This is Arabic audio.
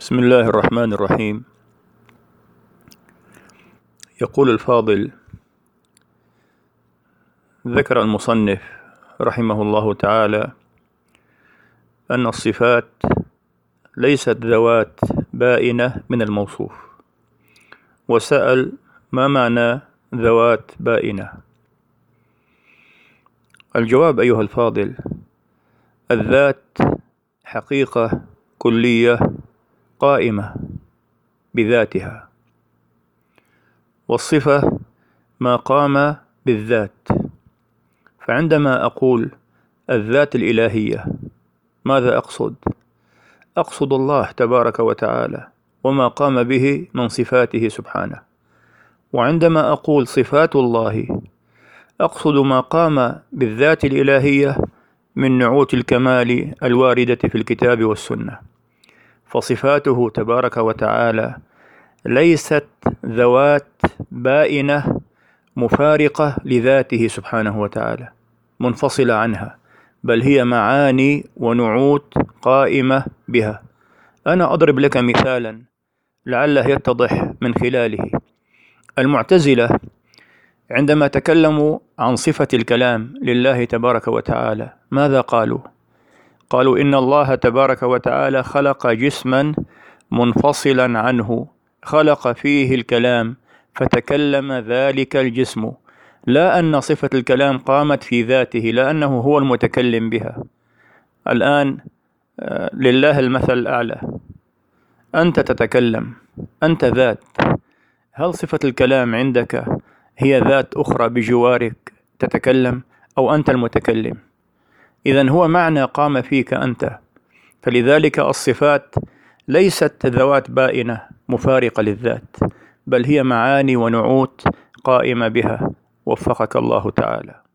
بسم الله الرحمن الرحيم. يقول الفاضل: ذكر المصنف رحمه الله تعالى أن الصفات ليست ذوات بائنة من الموصوف، وسأل: ما معنى ذوات بائنة؟ الجواب أيها الفاضل: الذات حقيقة كلية قائمة بذاتها، والصفة ما قام بالذات. فعندما أقول الذات الإلهية ماذا أقصد؟ أقصد الله تبارك وتعالى وما قام به من صفاته سبحانه. وعندما أقول صفات الله أقصد ما قام بالذات الإلهية من نعوت الكمال الواردة في الكتاب والسنة. فصفاته تبارك وتعالى ليست ذوات بائنة مفارقة لذاته سبحانه وتعالى منفصلة عنها، بل هي معاني ونعوت قائمة بها. أنا أضرب لك مثالا لعله يتضح من خلاله. المعتزلة عندما تكلموا عن صفة الكلام لله تبارك وتعالى ماذا قالوا؟ قالوا إن الله تبارك وتعالى خلق جسما منفصلا عنه، خلق فيه الكلام فتكلم ذلك الجسم، لا أن صفة الكلام قامت في ذاته، لا أنه هو المتكلم بها. الآن لله المثل الأعلى، أنت تتكلم، أنت ذات، هل صفة الكلام عندك هي ذات أخرى بجوارك تتكلم أو أنت المتكلم؟ إذن هو معنى قام فيك أنت. فلذلك الصفات ليست ذوات بائنة مفارقة للذات، بل هي معاني ونعوت قائمة بها. وفقك الله تعالى.